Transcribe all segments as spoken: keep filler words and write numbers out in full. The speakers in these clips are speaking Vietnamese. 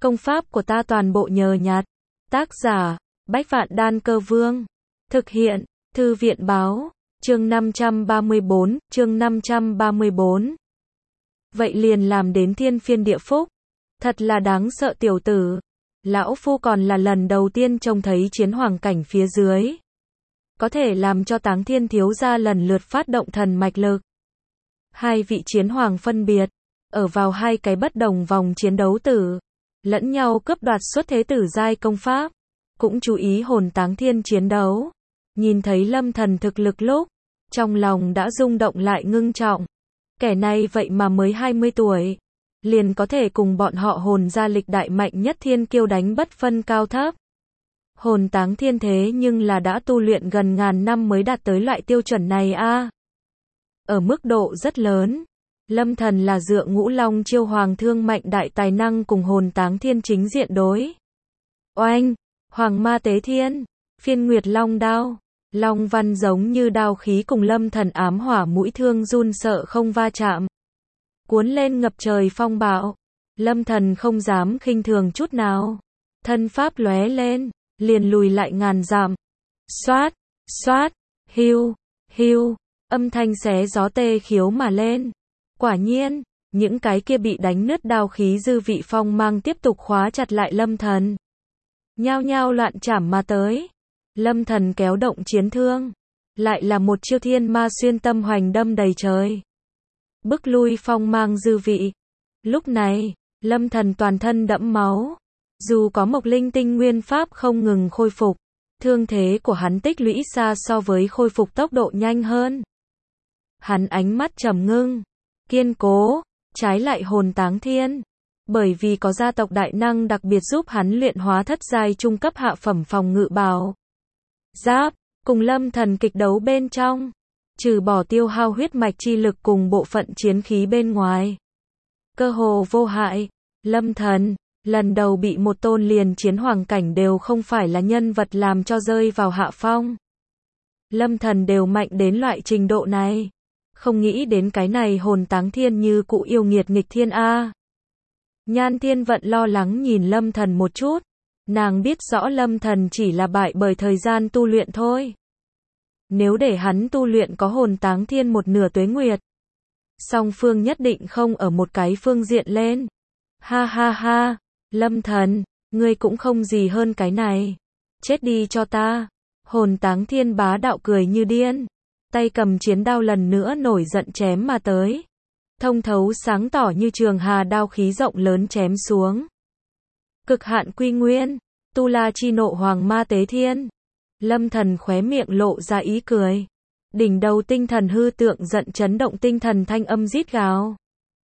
Công pháp của ta toàn bộ nhờ nhặt. Tác giả, Bách Vạn Đan Cơ Vương. Thực hiện, Thư viện Báo. Chương năm trăm ba mươi bốn, chương năm trăm ba mươi bốn. Vậy liền làm đến thiên phiên địa phúc. Thật là đáng sợ tiểu tử. Lão Phu còn là lần đầu tiên trông thấy chiến hoàng cảnh phía dưới. Có thể làm cho Táng Thiên thiếu gia lần lượt phát động thần mạch lực. Hai vị chiến hoàng phân biệt, ở vào hai cái bất đồng vòng chiến đấu tử, lẫn nhau cướp đoạt xuất thế tử giai công pháp. Cũng chú ý hồn Táng Thiên chiến đấu. Nhìn thấy Lâm Thần thực lực lúc, trong lòng đã rung động lại ngưng trọng. Kẻ này vậy mà mới hai mươi tuổi, liền có thể cùng bọn họ hồn gia lịch đại mạnh nhất thiên kiêu đánh bất phân cao thấp. Hồn Táng Thiên thế nhưng là đã tu luyện gần ngàn năm mới đạt tới loại tiêu chuẩn này a. À. Ở mức độ rất lớn, Lâm Thần là dựa Ngũ Long chiêu hoàng thương mạnh đại tài năng cùng hồn Táng Thiên chính diện đối. Oanh, Hoàng Ma Tế Thiên, Phiên Nguyệt Long đao, long văn giống như đao khí cùng Lâm Thần ám hỏa mũi thương run sợ không va chạm. Cuốn lên ngập trời phong bạo, Lâm Thần không dám khinh thường chút nào. Thân pháp lóe lên, liền lùi lại ngàn dặm. Xoát, xoát, hiu, hiu, âm thanh xé gió tê khiếu mà lên. Quả nhiên, những cái kia bị đánh nứt đao khí dư vị phong mang tiếp tục khóa chặt lại Lâm Thần. Nhao nhao loạn chảm mà tới. Lâm Thần kéo động chiến thương, lại là một chiêu thiên ma xuyên tâm hoành đâm đầy trời. Bức lui phong mang dư vị. Lúc này, Lâm Thần toàn thân đẫm máu. Dù có Mộc Linh tinh nguyên pháp không ngừng khôi phục, thương thế của hắn tích lũy xa so với khôi phục tốc độ nhanh hơn. Hắn ánh mắt trầm ngưng, kiên cố, trái lại hồn Táng Thiên. Bởi vì có gia tộc đại năng đặc biệt giúp hắn luyện hóa thất giai trung cấp hạ phẩm phòng ngự bào giáp, cùng Lâm Thần kịch đấu bên trong, trừ bỏ tiêu hao huyết mạch chi lực cùng bộ phận chiến khí bên ngoài, cơ hồ vô hại. Lâm Thần, lần đầu bị một tôn liền chiến hoàng cảnh đều không phải là nhân vật làm cho rơi vào hạ phong. Lâm Thần đều mạnh đến loại trình độ này. Không nghĩ đến cái này hồn Táng Thiên như cụ yêu nghiệt nghịch thiên a. Nhan Thiên Vận lo lắng nhìn Lâm Thần một chút. Nàng biết rõ Lâm Thần chỉ là bại bởi thời gian tu luyện thôi. Nếu để hắn tu luyện có hồn Táng Thiên một nửa tuế nguyệt, song phương nhất định không ở một cái phương diện lên. Ha ha ha, Lâm Thần, ngươi cũng không gì hơn cái này. Chết đi cho ta. Hồn Táng Thiên bá đạo cười như điên. Tay cầm chiến đao lần nữa nổi giận chém mà tới. Thông thấu sáng tỏ như trường hà đao khí rộng lớn chém xuống. Cực hạn quy nguyên, Tu La chi nộ Hoàng Ma Tế Thiên. Lâm Thần khóe miệng lộ ra ý cười. Đỉnh đầu tinh thần hư tượng giận chấn động tinh thần thanh âm rít gào.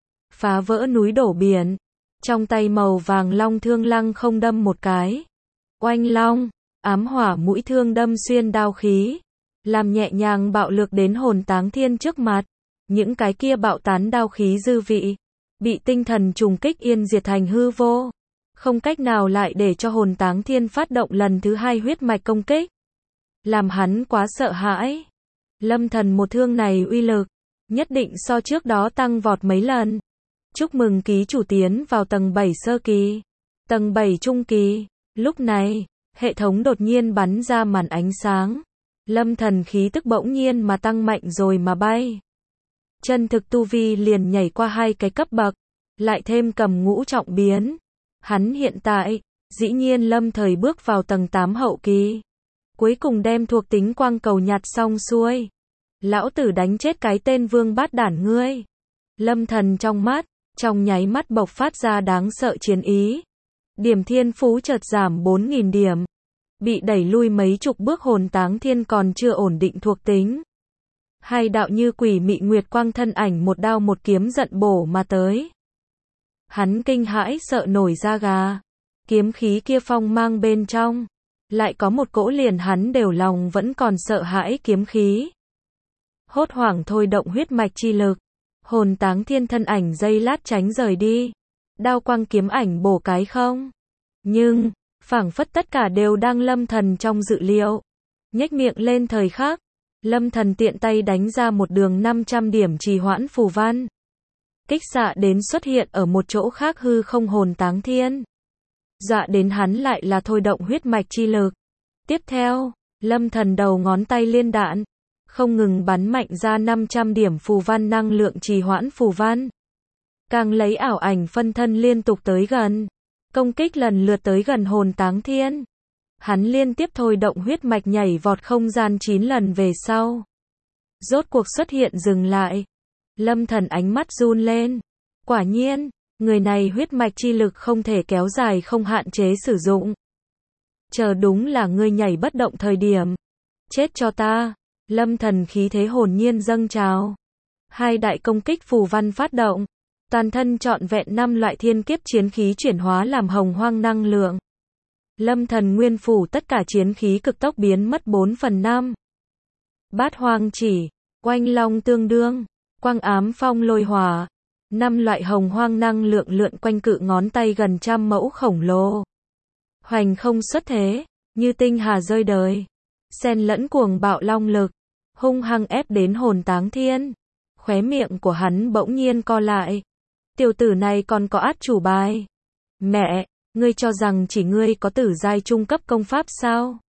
Phá vỡ núi đổ biển. Trong tay màu vàng long thương lăng không đâm một cái. Oanh long, ám hỏa mũi thương đâm xuyên đao khí. Làm nhẹ nhàng bạo lực đến hồn Táng Thiên trước mặt. Những cái kia bạo tán đao khí dư vị, bị tinh thần trùng kích yên diệt thành hư vô. Không cách nào lại để cho hồn Táng Thiên phát động lần thứ hai huyết mạch công kích. Làm hắn quá sợ hãi. Lâm Thần một thương này uy lực, nhất định so trước đó tăng vọt mấy lần. Chúc mừng ký chủ tiến vào tầng bảy sơ kỳ. Tầng bảy trung kỳ. Lúc này, hệ thống đột nhiên bắn ra màn ánh sáng. Lâm Thần khí tức bỗng nhiên mà tăng mạnh rồi mà bay. Chân thực tu vi liền nhảy qua hai cái cấp bậc, lại thêm cầm ngũ trọng biến. Hắn hiện tại, dĩ nhiên lâm thời bước vào tầng tám hậu kỳ. Cuối cùng đem thuộc tính quang cầu nhặt xong xuôi. Lão tử đánh chết cái tên vương bát đản ngươi. Lâm Thần trong mắt, trong nháy mắt bộc phát ra đáng sợ chiến ý. Điểm thiên phú chợt giảm bốn nghìn điểm. Bị đẩy lui mấy chục bước hồn Táng Thiên còn chưa ổn định thuộc tính. Hai đạo như quỷ mị nguyệt quang thân ảnh một đao một kiếm giận bổ mà tới. Hắn kinh hãi sợ nổi da gà. Kiếm khí kia phong mang bên trong, lại có một cỗ liền hắn đều lòng vẫn còn sợ hãi kiếm khí. Hốt hoảng thôi động huyết mạch chi lực. Hồn Táng Thiên thân ảnh giây lát tránh rời đi. Đao quang kiếm ảnh bổ cái không. Nhưng, phảng phất tất cả đều đang Lâm Thần trong dự liệu. Nhếch miệng lên thời khắc. Lâm Thần tiện tay đánh ra một đường năm trăm điểm trì hoãn phù văn. Kích xạ đến xuất hiện ở một chỗ khác hư không hồn Táng Thiên. dọa đến hắn lại là thôi động huyết mạch chi lực. Tiếp theo, Lâm Thần đầu ngón tay liên đạn, không ngừng bắn mạnh ra năm trăm điểm phù văn năng lượng trì hoãn phù văn. Càng lấy ảo ảnh phân thân liên tục tới gần, công kích lần lượt tới gần hồn táng thiên. Hắn liên tiếp thôi động huyết mạch nhảy vọt không gian chín lần về sau. Rốt cuộc xuất hiện dừng lại. Lâm Thần ánh mắt run lên. Quả nhiên, người này huyết mạch chi lực không thể kéo dài không hạn chế sử dụng. Chờ đúng là ngươi nhảy bất động thời điểm. Chết cho ta. Lâm Thần khí thế hồn nhiên dâng trào. Hai đại công kích phù văn phát động. Toàn thân trọn vẹn năm loại thiên kiếp chiến khí chuyển hóa làm hồng hoang năng lượng. Lâm Thần nguyên phủ tất cả chiến khí cực tốc biến mất bốn phần năm. Bát hoang chỉ, oanh long tương đương, quang ám phong lôi hỏa. Năm loại hồng hoang năng lượng lượn quanh cự ngón tay gần trăm mẫu khổng lồ. Hoành không xuất thế, như tinh hà rơi đời. Xen lẫn cuồng bạo long lực, hung hăng ép đến hồn táng thiên. Khóe miệng của hắn bỗng nhiên co lại. Tiểu tử này còn có át chủ bài. Mẹ, ngươi cho rằng chỉ ngươi có tử giai trung cấp công pháp sao?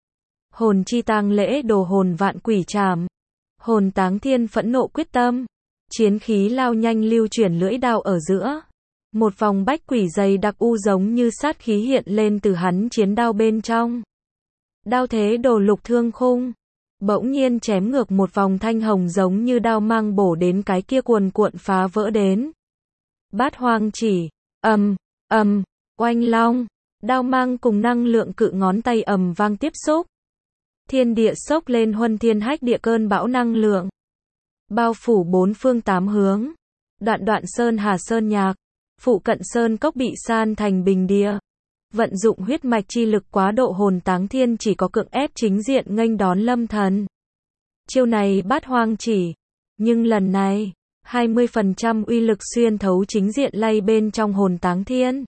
Hồn chi tang lễ đồ hồn vạn quỷ trảm. Hồn táng thiên phẫn nộ quyết tâm. Chiến khí lao nhanh lưu chuyển lưỡi đao ở giữa. Một vòng bách quỷ dày đặc u giống như sát khí hiện lên từ hắn chiến đao bên trong. Đao thế đồ lục thương khung. Bỗng nhiên chém ngược một vòng thanh hồng giống như đao mang bổ đến cái kia cuồn cuộn phá vỡ đến. Bát hoang chỉ, ầm, ầm, oanh long, đao mang cùng năng lượng cự ngón tay ầm vang tiếp xúc. Thiên địa sốc lên huân thiên hách địa cơn bão năng lượng. Bao phủ bốn phương tám hướng. Đoạn đoạn sơn hà sơn nhạc. Phụ cận sơn cốc bị san thành bình địa. Vận dụng huyết mạch chi lực quá độ hồn táng thiên chỉ có cưỡng ép chính diện nghênh đón Lâm Thần. Chiêu này bát hoang chỉ. Nhưng lần này, hai mươi phần trăm uy lực xuyên thấu chính diện lay bên trong hồn táng thiên.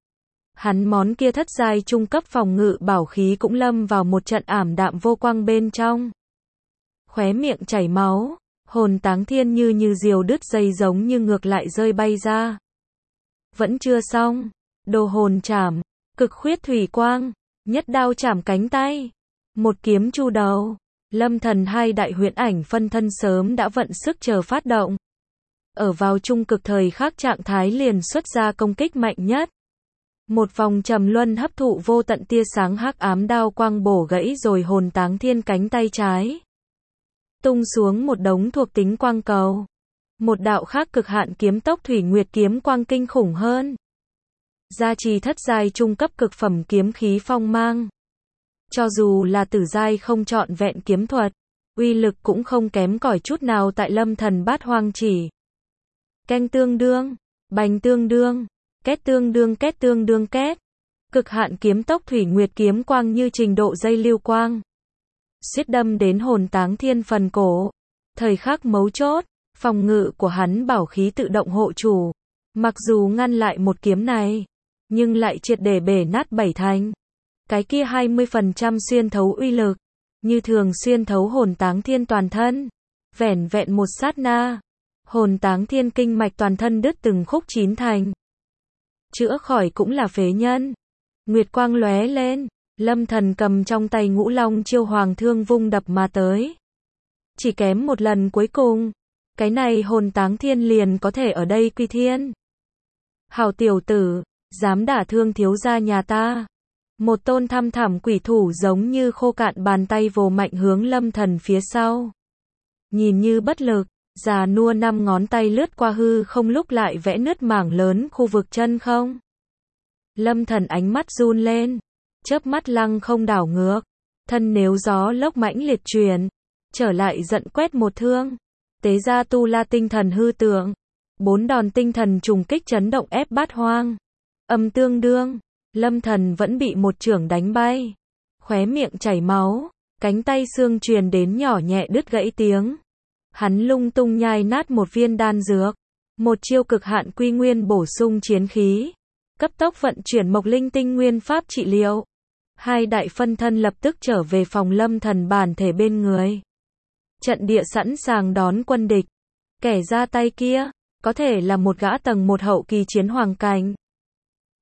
Hắn món kia thất giai trung cấp phòng ngự bảo khí cũng lâm vào một trận ảm đạm vô quang bên trong. Khóe miệng chảy máu, hồn táng thiên như như diều đứt dây giống như ngược lại rơi bay ra. Vẫn chưa xong, đồ hồn chảm, cực khuyết thủy quang, nhất đao chảm cánh tay, một kiếm chu đầu. Lâm Thần hai đại huyễn ảnh phân thân sớm đã vận sức chờ phát động. Ở vào trung cực thời khắc trạng thái liền xuất ra công kích mạnh nhất. Một vòng trầm luân hấp thụ vô tận tia sáng hắc ám đao quang bổ gãy rồi hồn táng thiên cánh tay trái. Tung xuống một đống thuộc tính quang cầu. Một đạo khác cực hạn kiếm tốc thủy nguyệt kiếm quang kinh khủng hơn. Gia trì thất giai trung cấp cực phẩm kiếm khí phong mang. Cho dù là tử giai không trọn vẹn kiếm thuật, uy lực cũng không kém cỏi chút nào tại Lâm Thần bát hoang chỉ. Canh tương đương, bành tương đương, két tương đương két tương đương két. Cực hạn kiếm tốc thủy nguyệt kiếm quang như trình độ dây lưu quang. Suýt đâm đến hồn táng thiên phần cổ. Thời khắc mấu chốt, phòng ngự của hắn bảo khí tự động hộ chủ. Mặc dù ngăn lại một kiếm này, nhưng lại triệt để bể nát bảy thành. Cái kia hai mươi phần trăm xuyên thấu uy lực, như thường xuyên thấu hồn táng thiên toàn thân. Vẻn vẹn một sát na, hồn táng thiên kinh mạch toàn thân đứt từng khúc chín thành. Chữa khỏi cũng là phế nhân. Nguyệt quang lóe lên, Lâm Thần cầm trong tay ngũ long chiêu hoàng thương vung đập mà tới. Chỉ kém một lần cuối cùng, cái này hồn táng thiên liền có thể ở đây quy thiên. Hảo tiểu tử, dám đả thương thiếu gia nhà ta. Một tôn thăm thẳm quỷ thủ giống như khô cạn bàn tay vồ mạnh hướng Lâm Thần phía sau. Nhìn như bất lực, già nua năm ngón tay lướt qua hư không lúc lại vẽ nứt mảng lớn khu vực chân không. Lâm Thần ánh mắt run lên, chớp mắt lăng không đảo ngược, thân nếu gió lốc mãnh liệt truyền, trở lại giận quét một thương, tế ra tu la tinh thần hư tượng, bốn đòn tinh thần trùng kích chấn động ép bát hoang. Âm tương đương, Lâm Thần vẫn bị một chưởng đánh bay, khóe miệng chảy máu, cánh tay xương truyền đến nhỏ nhẹ đứt gãy tiếng. Hắn lung tung nhai nát một viên đan dược, một chiêu cực hạn quy nguyên bổ sung chiến khí, cấp tốc vận chuyển mộc linh tinh nguyên pháp trị liệu. Hai đại phân thân lập tức trở về phòng Lâm Thần bản thể bên người. Trận địa sẵn sàng đón quân địch. Kẻ ra tay kia, có thể là một gã tầng một hậu kỳ chiến hoàng cảnh.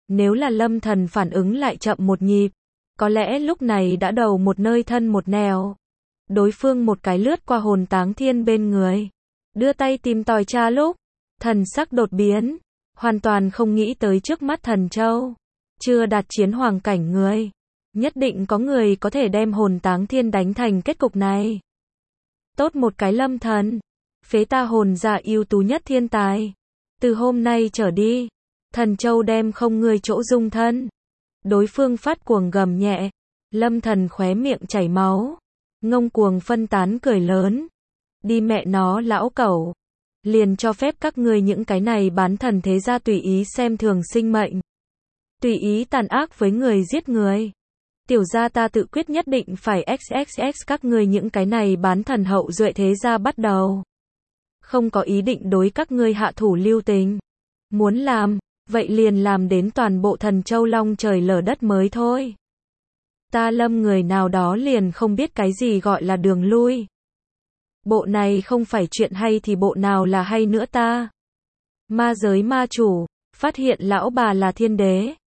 Nếu là Lâm Thần phản ứng lại chậm một nhịp, có lẽ lúc này đã đầu một nơi thân một nẻo. Đối phương một cái lướt qua hồn táng thiên bên người, đưa tay tìm tòi tra lúc, thần sắc đột biến, hoàn toàn không nghĩ tới trước mắt Thần Châu, chưa đạt chiến hoàng cảnh người, nhất định có người có thể đem hồn táng thiên đánh thành kết cục này. Tốt một cái Lâm Thần, phế ta hồn giả ưu tú nhất thiên tài. Từ hôm nay trở đi, Thần Châu đem không người chỗ dung thân. Đối phương phát cuồng gầm nhẹ, Lâm Thần khóe miệng chảy máu, ngông cuồng phân tán cười lớn. Đi mẹ nó lão cẩu, liền cho phép các ngươi những cái này bán thần thế gia tùy ý xem thường sinh mệnh, tùy ý tàn ác với người giết người. Tiểu gia ta tự quyết nhất định phải xx các ngươi những cái này bán thần hậu duệ thế gia bắt đầu. Không có ý định đối các ngươi hạ thủ lưu tình. Muốn làm, vậy liền làm đến toàn bộ Thần Châu long trời lở đất mới thôi. Ta Lâm người nào đó liền không biết cái gì gọi là đường lui. Bộ này không phải chuyện hay thì bộ nào là hay nữa ta. Ma giới ma chủ, phát hiện lão bà là thiên đế.